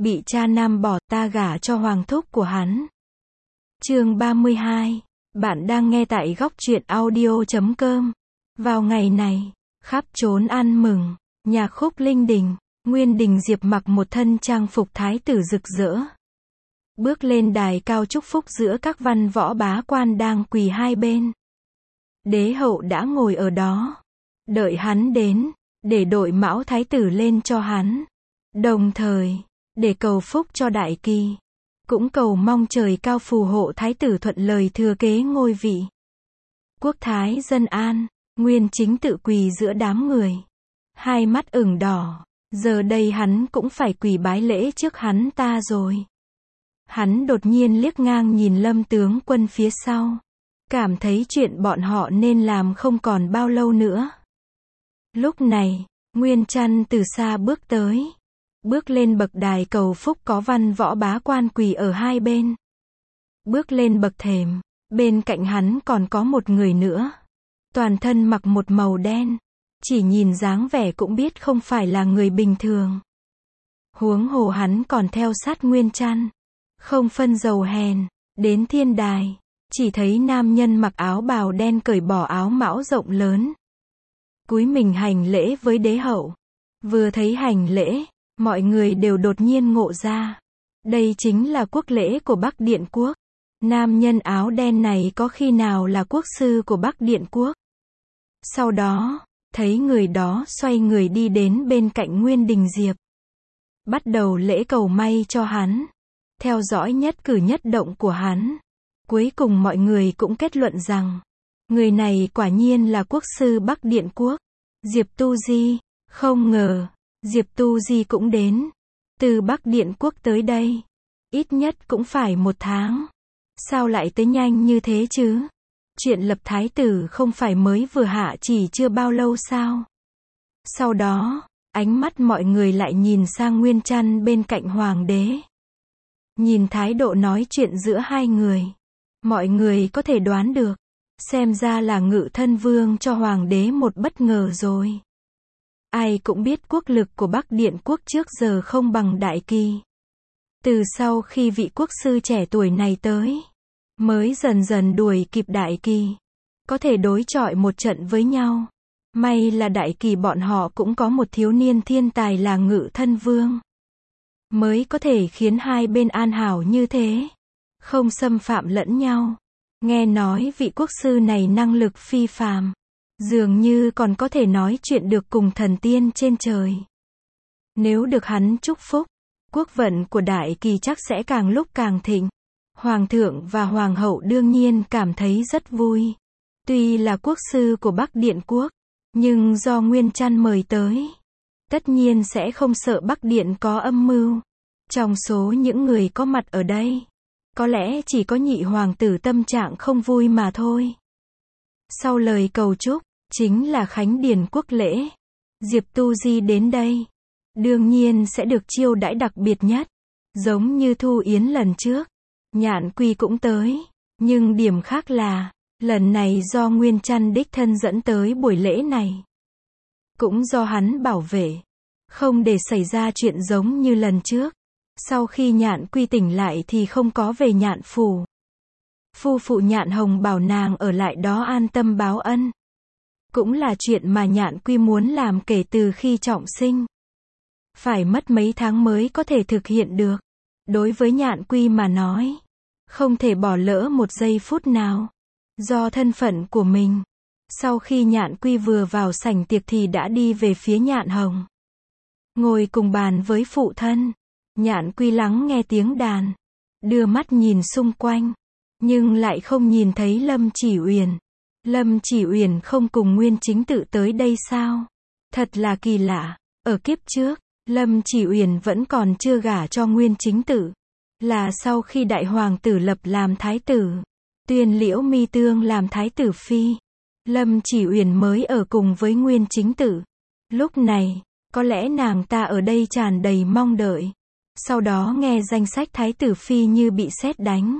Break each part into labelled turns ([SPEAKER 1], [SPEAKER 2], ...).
[SPEAKER 1] bị cha nam bỏ, ta gả cho hoàng thúc của hắn. Chương 32. Bạn đang nghe tại góc truyện audio.com. Vào ngày này, khắp trốn ăn mừng, nhạc khúc linh đình, Nguyên Đình Diệp mặc một thân trang phục thái tử rực rỡ. Bước lên đài cao chúc phúc giữa các văn võ bá quan đang quỳ hai bên. Đế hậu đã ngồi ở đó, đợi hắn đến, để đội mão thái tử lên cho hắn. Đồng thời, để cầu phúc cho đại kỳ, cũng cầu mong trời cao phù hộ thái tử thuận lời thừa kế ngôi vị. Quốc thái dân an, Nguyên Chính tự quỳ giữa đám người, hai mắt ửng đỏ, giờ đây hắn cũng phải quỳ bái lễ trước hắn ta rồi. Hắn đột nhiên liếc ngang nhìn Lâm tướng quân phía sau, cảm thấy chuyện bọn họ nên làm không còn bao lâu nữa. Lúc này, Nguyên Trăn từ xa bước tới, bước lên bậc đài cầu phúc có văn võ bá quan quỳ ở hai bên. Bước lên bậc thềm, bên cạnh hắn còn có một người nữa, toàn thân mặc một màu đen, chỉ nhìn dáng vẻ cũng biết không phải là người bình thường. Huống hồ hắn còn theo sát Nguyên Trăn, không phân giàu hèn, đến thiên đài, chỉ thấy nam nhân mặc áo bào đen cởi bỏ áo mão rộng lớn, cúi mình hành lễ với đế hậu. Vừa thấy hành lễ, mọi người đều đột nhiên ngộ ra, đây chính là quốc lễ của Bắc Điện Quốc. Nam nhân áo đen này có khi nào là quốc sư của Bắc Điện Quốc? Sau đó, thấy người đó xoay người đi đến bên cạnh Nguyên Đình Diệp, bắt đầu lễ cầu may cho hắn, theo dõi nhất cử nhất động của hắn. Cuối cùng mọi người cũng kết luận rằng, người này quả nhiên là quốc sư Bắc Điện Quốc, Diệp Tu Di. Không ngờ, Diệp Tu Di cũng đến, từ Bắc Điện Quốc tới đây, ít nhất cũng phải 1 tháng. Sao lại tới nhanh như thế chứ? Chuyện lập thái tử không phải mới vừa hạ chỉ chưa bao lâu sao? Sau đó, ánh mắt mọi người lại nhìn sang Nguyên Trăn bên cạnh hoàng đế. Nhìn thái độ nói chuyện giữa hai người, mọi người có thể đoán được, xem ra là Ngự Thân Vương cho hoàng đế một bất ngờ rồi. Ai cũng biết quốc lực của Bắc Điện Quốc trước giờ không bằng đại kỳ. Từ sau khi vị quốc sư trẻ tuổi này tới, mới dần dần đuổi kịp đại kỳ, có thể đối chọi một trận với nhau. May là đại kỳ bọn họ cũng có một thiếu niên thiên tài là Ngự Thân Vương, mới có thể khiến hai bên an hảo như thế, không xâm phạm lẫn nhau. Nghe nói vị quốc sư này năng lực phi phàm, dường như còn có thể nói chuyện được cùng thần tiên trên trời. Nếu được hắn chúc phúc, quốc vận của đại kỳ chắc sẽ càng lúc càng thịnh. Hoàng thượng và hoàng hậu đương nhiên cảm thấy rất vui. Tuy là quốc sư của Bắc Điện Quốc, nhưng do Nguyên Trăn mời tới, tất nhiên sẽ không sợ Bắc Điện có âm mưu. Trong số những người có mặt ở đây, có lẽ chỉ có nhị hoàng tử tâm trạng không vui mà thôi. Sau lời cầu chúc, chính là khánh điển quốc lễ. Diệp Tu Di đến đây, đương nhiên sẽ được chiêu đãi đặc biệt nhất. Giống như Thu Yến lần trước, Nhạn Quy cũng tới, nhưng điểm khác là, lần này do Nguyên Trăn đích thân dẫn tới buổi lễ này. Cũng do hắn bảo vệ, không để xảy ra chuyện giống như lần trước. Sau khi Nhạn Quy tỉnh lại thì không có về Nhạn phủ. Phu phụ Nhạn Hồng bảo nàng ở lại đó an tâm báo ân. Cũng là chuyện mà Nhạn Quy muốn làm kể từ khi trọng sinh. Phải mất mấy tháng mới có thể thực hiện được. Đối với Nhạn Quy mà nói, không thể bỏ lỡ một giây phút nào. Do thân phận của mình, sau khi Nhạn Quy vừa vào sảnh tiệc thì đã đi về phía Nhạn Hồng, ngồi cùng bàn với phụ thân. Nhạn Quy lắng nghe tiếng đàn, đưa mắt nhìn xung quanh, nhưng lại không nhìn thấy Lâm Chỉ Uyển. Lâm Chỉ Uyển không cùng Nguyên Chính tự tới đây sao? Thật là kỳ lạ. Ở kiếp trước, Lâm Chỉ Uyển vẫn còn chưa gả cho Nguyên Chính tự, là sau khi đại hoàng tử lập làm thái tử, tuyên Liễu Mi Tương làm thái tử phi, Lâm Chỉ Uyển mới ở cùng với Nguyên Chính tự. Lúc này, có lẽ nàng ta ở đây tràn đầy mong đợi. Sau đó nghe danh sách thái tử phi như bị sét đánh,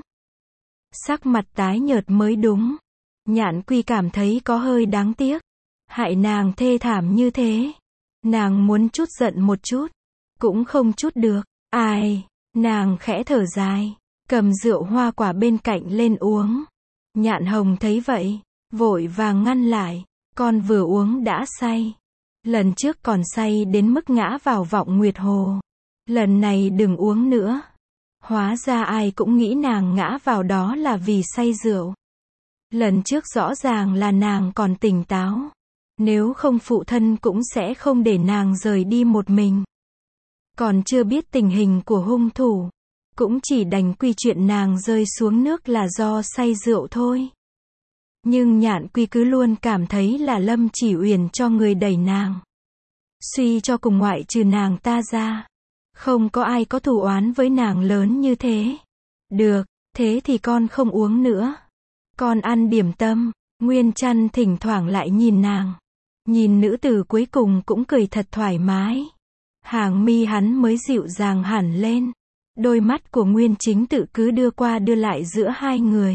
[SPEAKER 1] sắc mặt tái nhợt mới đúng. Nhạn Quy cảm thấy có hơi đáng tiếc, hại nàng thê thảm như thế. Nàng muốn chút giận một chút, cũng không chút được. Ai, nàng khẽ thở dài, cầm rượu hoa quả bên cạnh lên uống. Nhạn Hồng thấy vậy, vội vàng ngăn lại, con vừa uống đã say. Lần trước còn say đến mức ngã vào vọng nguyệt hồ. Lần này đừng uống nữa. Hóa ra ai cũng nghĩ nàng ngã vào đó là vì say rượu. Lần trước rõ ràng là nàng còn tỉnh táo. Nếu không phụ thân cũng sẽ không để nàng rời đi một mình. Còn chưa biết tình hình của hung thủ, cũng chỉ đành quy chuyện nàng rơi xuống nước là do say rượu thôi. Nhưng Nhạn Quy cứ luôn cảm thấy là Lâm Chỉ Uyển cho người đẩy nàng. Suy cho cùng ngoại trừ nàng ta ra, không có ai có thù oán với nàng lớn như thế. Được, thế thì con không uống nữa. Con ăn điểm tâm. Nguyên Trăn thỉnh thoảng lại nhìn nàng. Nhìn nữ tử cuối cùng cũng cười thật thoải mái. Hàng mi hắn mới dịu dàng hẳn lên. Đôi mắt của Nguyên Chính Tự cứ đưa qua đưa lại giữa hai người.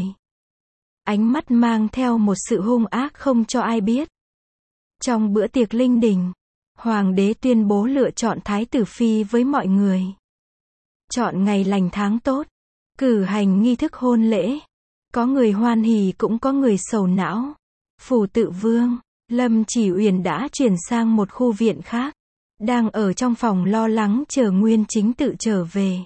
[SPEAKER 1] Ánh mắt mang theo một sự hung ác không cho ai biết. Trong bữa tiệc linh đình, Hoàng đế tuyên bố lựa chọn Thái tử Phi với mọi người. Chọn ngày lành tháng tốt, cử hành nghi thức hôn lễ. Có người hoan hỉ cũng có người sầu não. Phủ Tự Vương, Lâm Chỉ Uyển đã chuyển sang một khu viện khác. Đang ở trong phòng lo lắng chờ Nguyên Chính Tự trở về.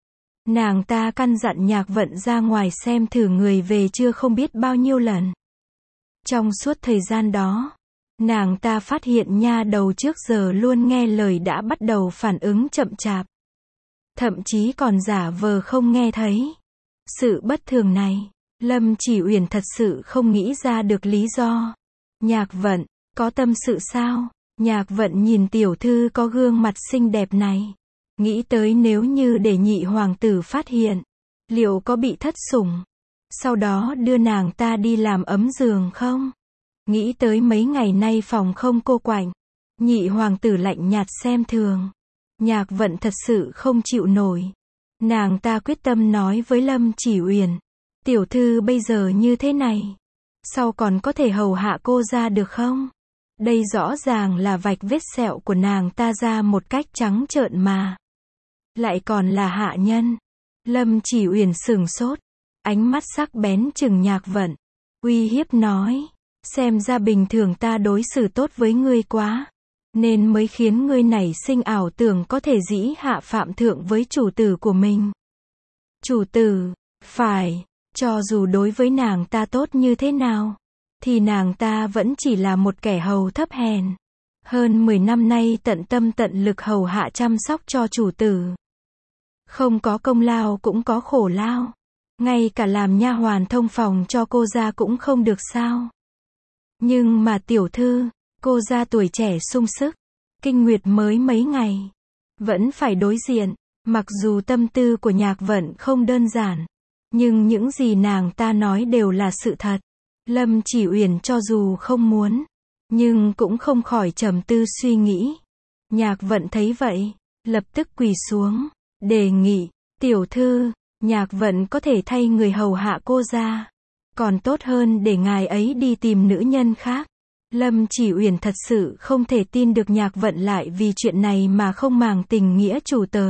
[SPEAKER 1] Nàng ta căn dặn Nhạc Vận ra ngoài xem thử người về chưa không biết bao nhiêu lần. Trong suốt thời gian đó, nàng ta phát hiện nha đầu trước giờ luôn nghe lời đã bắt đầu phản ứng chậm chạp. Thậm chí còn giả vờ không nghe thấy. Sự bất thường này, Lâm Chỉ Uyển thật sự không nghĩ ra được lý do. Nhạc Vận, có tâm sự sao? Nhạc Vận nhìn tiểu thư có gương mặt xinh đẹp này. Nghĩ tới nếu như để nhị hoàng tử phát hiện, liệu có bị thất sủng? Sau đó đưa nàng ta đi làm ấm giường không? Nghĩ tới mấy ngày nay phòng không cô quạnh, nhị hoàng tử lạnh nhạt xem thường. Nhạc Vận thật sự không chịu nổi. Nàng ta quyết tâm nói với Lâm Chỉ Uyển, tiểu thư bây giờ như thế này, sau còn có thể hầu hạ cô ra được không? Đây rõ ràng là vạch vết sẹo của nàng ta ra một cách trắng trợn mà. Lại còn là hạ nhân. Lâm Chỉ Uyển sửng sốt, ánh mắt sắc bén chừng Nhạc Vận, uy hiếp nói, xem ra bình thường ta đối xử tốt với ngươi quá, nên mới khiến ngươi nảy sinh ảo tưởng có thể dĩ hạ phạm thượng với chủ tử của mình. Chủ tử, phải, cho dù đối với nàng ta tốt như thế nào, thì nàng ta vẫn chỉ là một kẻ hầu thấp hèn. Hơn 10 năm nay tận tâm tận lực hầu hạ chăm sóc cho chủ tử. Không có công lao cũng có khổ lao. Ngay cả làm nha hoàn thông phòng cho cô ra cũng không được sao. Nhưng mà tiểu thư, cô ra tuổi trẻ sung sức, kinh nguyệt mới mấy ngày, vẫn phải đối diện. Mặc dù tâm tư của Nhạc Vận không đơn giản, nhưng những gì nàng ta nói đều là sự thật. Lâm Chỉ Uyển cho dù không muốn, nhưng cũng không khỏi trầm tư suy nghĩ. Nhạc Vận thấy vậy, lập tức quỳ xuống, đề nghị, tiểu thư, Nhạc Vận có thể thay người hầu hạ cô ra. Còn tốt hơn để ngài ấy đi tìm nữ nhân khác. Lâm Chỉ Uyển thật sự không thể tin được Nhạc Vận lại vì chuyện này mà không màng tình nghĩa chủ tớ.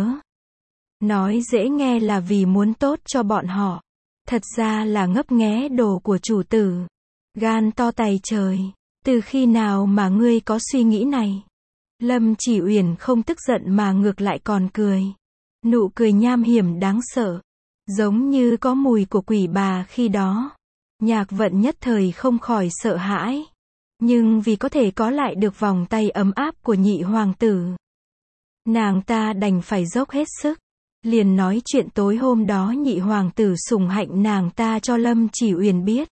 [SPEAKER 1] Nói dễ nghe là vì muốn tốt cho bọn họ. Thật ra là ngấp nghé đồ của chủ tử. Gan to tày trời. Từ khi nào mà ngươi có suy nghĩ này? Lâm Chỉ Uyển không tức giận mà ngược lại còn cười. Nụ cười nham hiểm đáng sợ. Giống như có mùi của quỷ bà khi đó. Nhạc Vận nhất thời không khỏi sợ hãi. Nhưng vì có thể có lại được vòng tay ấm áp của nhị hoàng tử, nàng ta đành phải dốc hết sức. Liền nói chuyện tối hôm đó nhị hoàng tử sủng hạnh nàng ta cho Lâm Chỉ Uyển biết.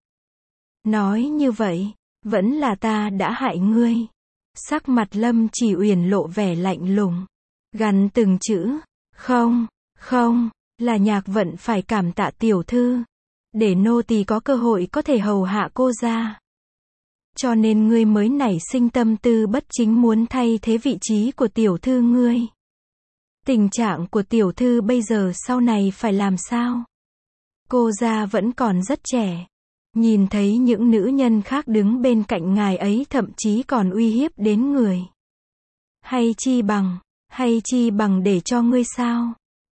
[SPEAKER 1] Nói như vậy, vẫn là ta đã hại ngươi. Sắc mặt Lâm Chỉ Uyển lộ vẻ lạnh lùng, gằn từng chữ, không, không, là Nhạc Vận phải cảm tạ tiểu thư, để nô tỳ có cơ hội có thể hầu hạ cô ra. Cho nên ngươi mới nảy sinh tâm tư bất chính muốn thay thế vị trí của tiểu thư ngươi. Tình trạng của tiểu thư bây giờ sau này phải làm sao? Cô ra vẫn còn rất trẻ. Nhìn thấy những nữ nhân khác đứng bên cạnh ngài ấy thậm chí còn uy hiếp đến người. Hay chi bằng để cho ngươi sao?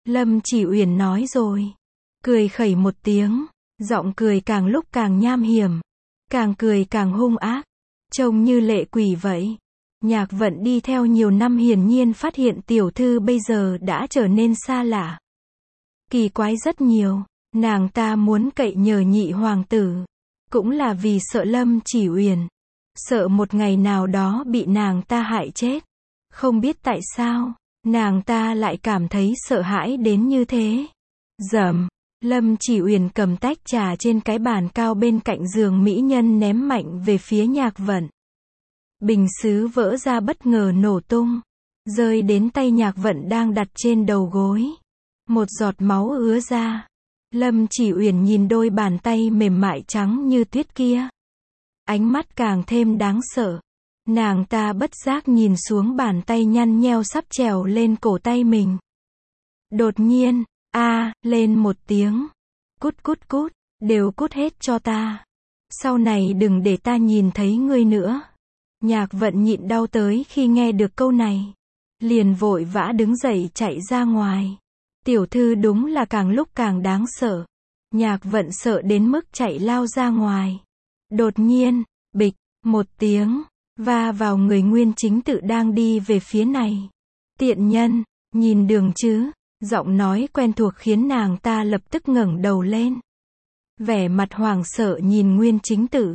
[SPEAKER 1] Lâm Chỉ Uyển nói rồi. Cười khẩy một tiếng, giọng cười càng lúc càng nham hiểm, càng cười càng hung ác, trông như lệ quỷ vậy. Nhạc Vận đi theo nhiều năm hiển nhiên phát hiện tiểu thư bây giờ đã trở nên xa lạ. Kỳ quái rất nhiều, nàng ta muốn cậy nhờ nhị hoàng tử, cũng là vì sợ Lâm Chỉ Uyển, sợ một ngày nào đó bị nàng ta hại chết. Không biết tại sao, nàng ta lại cảm thấy sợ hãi đến như thế. Dầm, Lâm Chỉ Uyển cầm tách trà trên cái bàn cao bên cạnh giường mỹ nhân ném mạnh về phía Nhạc Vận. Bình sứ vỡ ra bất ngờ nổ tung, rơi đến tay Nhạc Vận đang đặt trên đầu gối. Một giọt máu ứa ra. Lâm Chỉ Uyển nhìn đôi bàn tay mềm mại trắng như tuyết kia, ánh mắt càng thêm đáng sợ. Nàng ta bất giác nhìn xuống bàn tay nhăn nheo sắp trèo lên cổ tay mình. Đột nhiên, lên một tiếng. Cút cút cút, đều cút hết cho ta. Sau này đừng để ta nhìn thấy ngươi nữa. Nhạc Vận nhịn đau tới khi nghe được câu này, liền vội vã đứng dậy chạy ra ngoài. Tiểu thư đúng là càng lúc càng đáng sợ. Nhạc Vận sợ đến mức chạy lao ra ngoài. Đột nhiên, bịch, một tiếng, va vào người Nguyên Chính Tự đang đi về phía này. Tiện nhân, nhìn đường chứ? Giọng nói quen thuộc khiến nàng ta lập tức ngẩng đầu lên. Vẻ mặt hoảng sợ nhìn Nguyên Chính Tự.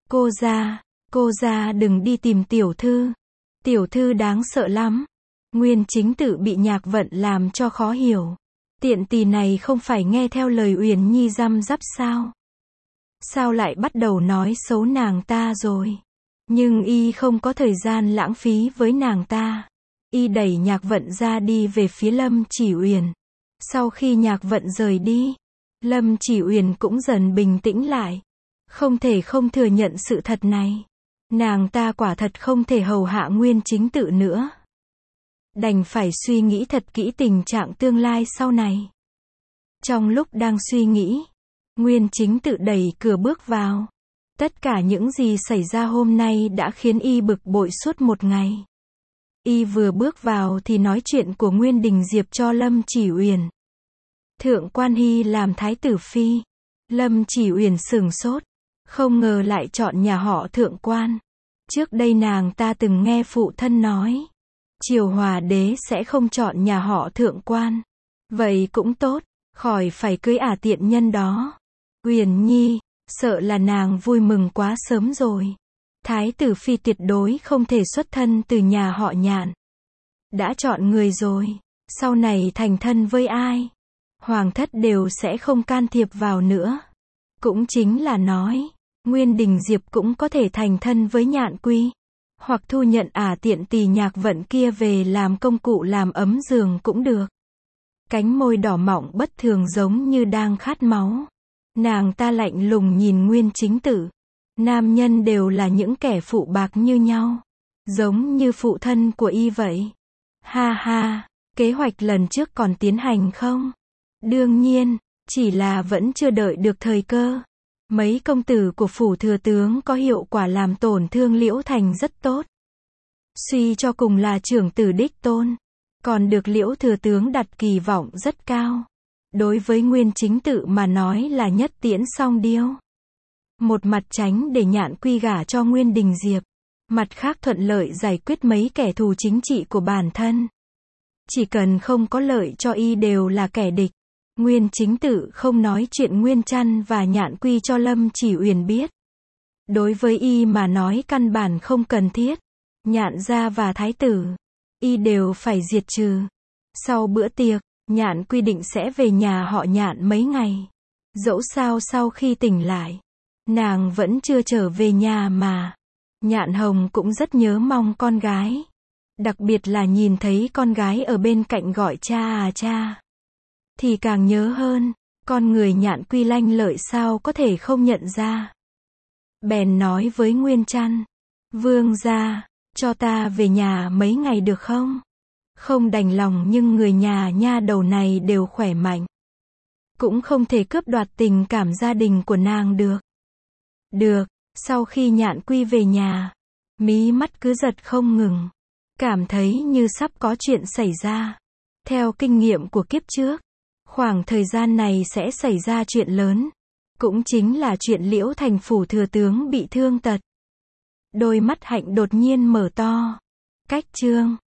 [SPEAKER 1] Cô ra đừng đi tìm tiểu thư. Tiểu thư đáng sợ lắm. Nguyên Chính Tự bị Nhạc Vận làm cho khó hiểu. Tiện tỳ này không phải nghe theo lời Uyển Nhi răm rắp sao? Sao lại bắt đầu nói xấu nàng ta rồi? Nhưng y không có thời gian lãng phí với nàng ta. Y đẩy Nhạc Vận ra đi về phía Lâm Chỉ Uyển. Sau khi Nhạc Vận rời đi, Lâm Chỉ Uyển cũng dần bình tĩnh lại. Không thể không thừa nhận sự thật này. Nàng ta quả thật không thể hầu hạ Nguyên Chính Tự nữa. Đành phải suy nghĩ thật kỹ tình trạng tương lai sau này. Trong lúc đang suy nghĩ, Nguyên Chính Tự đẩy cửa bước vào. Tất cả những gì xảy ra hôm nay đã khiến y bực bội suốt một ngày. Y vừa bước vào thì nói chuyện của Nguyên Đình Diệp cho Lâm Chỉ Uyển. Thượng Quan Hy làm thái tử phi. Lâm Chỉ Uyển sửng sốt, không ngờ lại chọn nhà họ Thượng Quan. Trước đây nàng ta từng nghe phụ thân nói, Triều Hòa đế sẽ không chọn nhà họ Thượng Quan. Vậy cũng tốt, khỏi phải cưới tiện nhân đó. Uyển Nhi, sợ là nàng vui mừng quá sớm rồi. Thái tử phi tuyệt đối không thể xuất thân từ nhà họ Nhạn. Đã chọn người rồi, sau này thành thân với ai, hoàng thất đều sẽ không can thiệp vào nữa. Cũng chính là nói, Nguyên Đình Diệp cũng có thể thành thân với Nhạn Quy, hoặc thu nhận tiện tỳ Nhạc Vận kia về làm công cụ làm ấm giường cũng được. Cánh môi đỏ mọng bất thường giống như đang khát máu. Nàng ta lạnh lùng nhìn Nguyên Chính Tự. Nam nhân đều là những kẻ phụ bạc như nhau, giống như phụ thân của y vậy. Ha ha, kế hoạch lần trước còn tiến hành không? Đương nhiên, chỉ là vẫn chưa đợi được thời cơ. Mấy công tử của phủ thừa tướng có hiệu quả làm tổn thương Liễu Thành rất tốt. Suy cho cùng là trưởng tử đích tôn, còn được Liễu thừa tướng đặt kỳ vọng rất cao. Đối với Nguyên Chính Tự mà nói là nhất tiễn song điêu. Một mặt tránh để Nhạn Quy gả cho Nguyên Đình Diệp, mặt khác thuận lợi giải quyết mấy kẻ thù chính trị của bản thân. Chỉ cần không có lợi cho y đều là kẻ địch. Nguyên Chính Tự không nói chuyện Nguyên Trăn và Nhạn Quy cho Lâm Chỉ Uyển biết. Đối với y mà nói căn bản không cần thiết. Nhạn gia và thái tử, y đều phải diệt trừ. Sau bữa tiệc, Nhạn Quy định sẽ về nhà họ Nhạn mấy ngày. Dẫu sao sau khi tỉnh lại, nàng vẫn chưa trở về nhà mà. Nhạn Hồng cũng rất nhớ mong con gái. Đặc biệt là nhìn thấy con gái ở bên cạnh gọi cha cha. Thì càng nhớ hơn, con người Nhạn Quy lanh lợi sao có thể không nhận ra. Bèn nói với Nguyên Trăn, vương gia, cho ta về nhà mấy ngày được không? Không đành lòng nhưng người nhà nha đầu này đều khỏe mạnh. Cũng không thể cướp đoạt tình cảm gia đình của nàng được. Được, sau khi Nhạn Quy về nhà, mí mắt cứ giật không ngừng. Cảm thấy như sắp có chuyện xảy ra. Theo kinh nghiệm của kiếp trước, khoảng thời gian này sẽ xảy ra chuyện lớn. Cũng chính là chuyện Liễu Thành phủ thừa tướng bị thương tật. Đôi mắt Hạnh đột nhiên mở to. Cách chương